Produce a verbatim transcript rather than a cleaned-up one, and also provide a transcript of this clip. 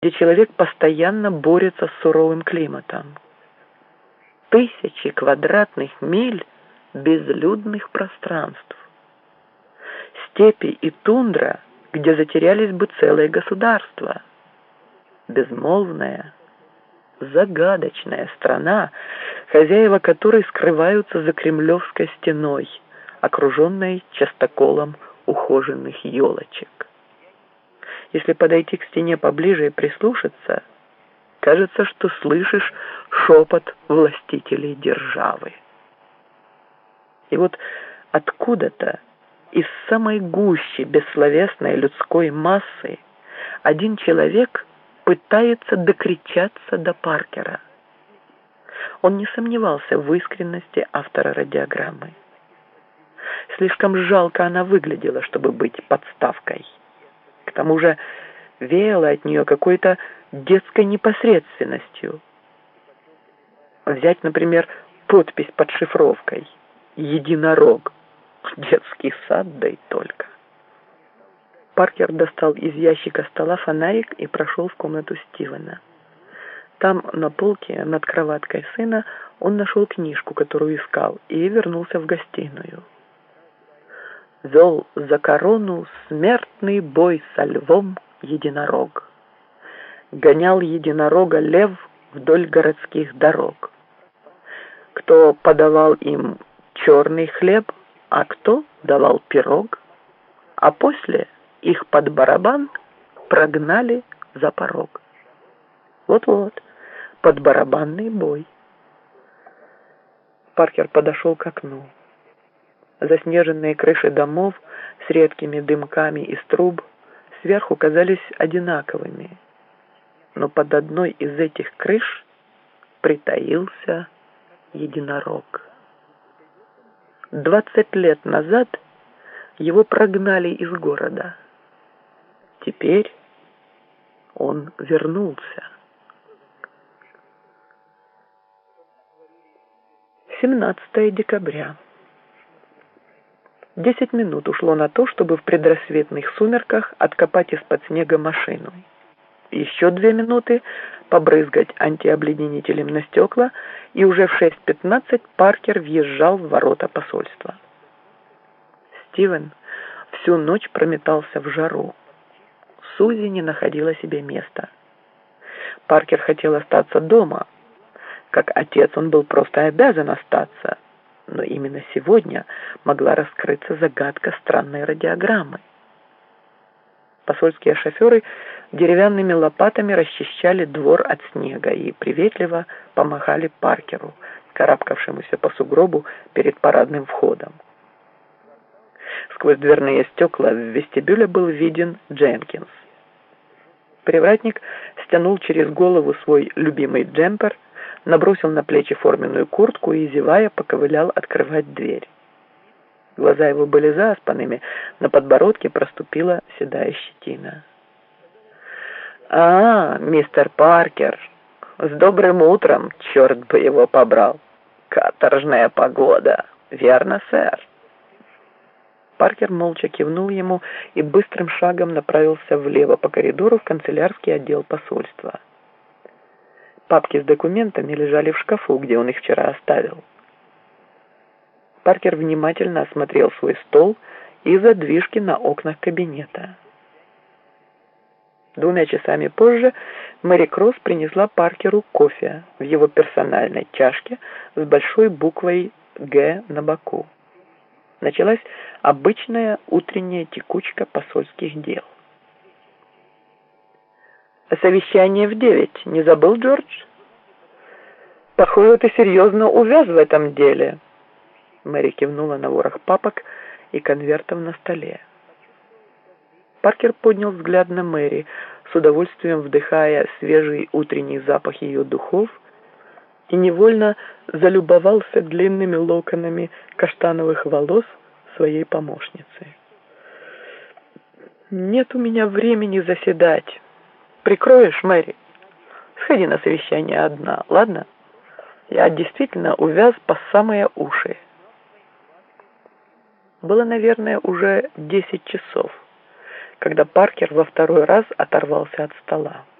где человек постоянно борется с суровым климатом. Тысячи квадратных миль безлюдных пространств. Степи и тундра, где затерялись бы целые государства. Безмолвная, загадочная страна, хозяева которой скрываются за Кремлевской стеной, окруженной частоколом ухоженных елочек. Если подойти к стене поближе и прислушаться, кажется, что слышишь шепот властителей державы. И вот откуда-то из самой гущи бессловесной людской массы один человек пытается докричаться до Паркера. Он не сомневался в искренности автора радиограммы. Слишком жалко она выглядела, чтобы быть подставкой. К тому же веяло от нее какой-то детской непосредственностью. Взять, например, подпись под шифровкой «Единорог». Детский сад, да и только. Паркер достал из ящика стола фонарик и прошел в комнату Стивена. Там, на полке, над кроваткой сына, он нашел книжку, которую искал, и вернулся в гостиную. «Вел за корону смертный бой со львом единорог. Гонял единорога лев вдоль городских дорог. Кто подавал им черный хлеб, а кто давал пирог, а после их под барабан прогнали за порог». Вот-вот, под барабанный бой. Паркер подошел к окну. Заснеженные крыши домов с редкими дымками из труб сверху казались одинаковыми, но под одной из этих крыш притаился единорог. Двадцать лет назад его прогнали из города. Теперь он вернулся. семнадцатое декабря. Десять минут ушло на то, чтобы в предрассветных сумерках откопать из-под снега машину. Еще две минуты побрызгать антиобледенителем на стекла, и уже в шесть пятнадцать Паркер въезжал в ворота посольства. Стивен всю ночь прометался в жару. Сузи не находила себе места. Паркер хотел остаться дома. Как отец он был просто обязан остаться. Но именно сегодня могла раскрыться загадка странной радиограммы. Посольские шоферы деревянными лопатами расчищали двор от снега и приветливо помахали Паркеру, карабкавшемуся по сугробу перед парадным входом. Сквозь дверные стекла в вестибюле был виден Дженкинс. Привратник стянул через голову свой любимый джемпер, набросил на плечи форменную куртку и, зевая, поковылял открывать дверь. Глаза его были заспанными, на подбородке проступила седая щетина. «А, мистер Паркер, с добрым утром, черт бы его побрал! Каторжная погода, верно, сэр?» Паркер молча кивнул ему и быстрым шагом направился влево по коридору в канцелярский отдел посольства. Папки с документами лежали в шкафу, где он их вчера оставил. Паркер внимательно осмотрел свой стол и задвижки на окнах кабинета. Двумя часами позже Мэри Кросс принесла Паркеру кофе в его персональной чашке с большой буквой «Г» на боку. Началась обычная утренняя текучка посольских дел. «Совещание в девять. Не забыл, Джордж? Похоже, ты серьезно увяз в этом деле». Мэри кивнула на ворох папок и конвертов на столе. Паркер поднял взгляд на Мэри, с удовольствием вдыхая свежий утренний запах ее духов, и невольно залюбовался длинными локонами каштановых волос своей помощницы. «Нет у меня времени заседать. Прикроешь, Мэри? Сходи на совещание одна, ладно? Я действительно увяз по самые уши». Было, наверное, уже десять часов, когда Паркер во второй раз оторвался от стола.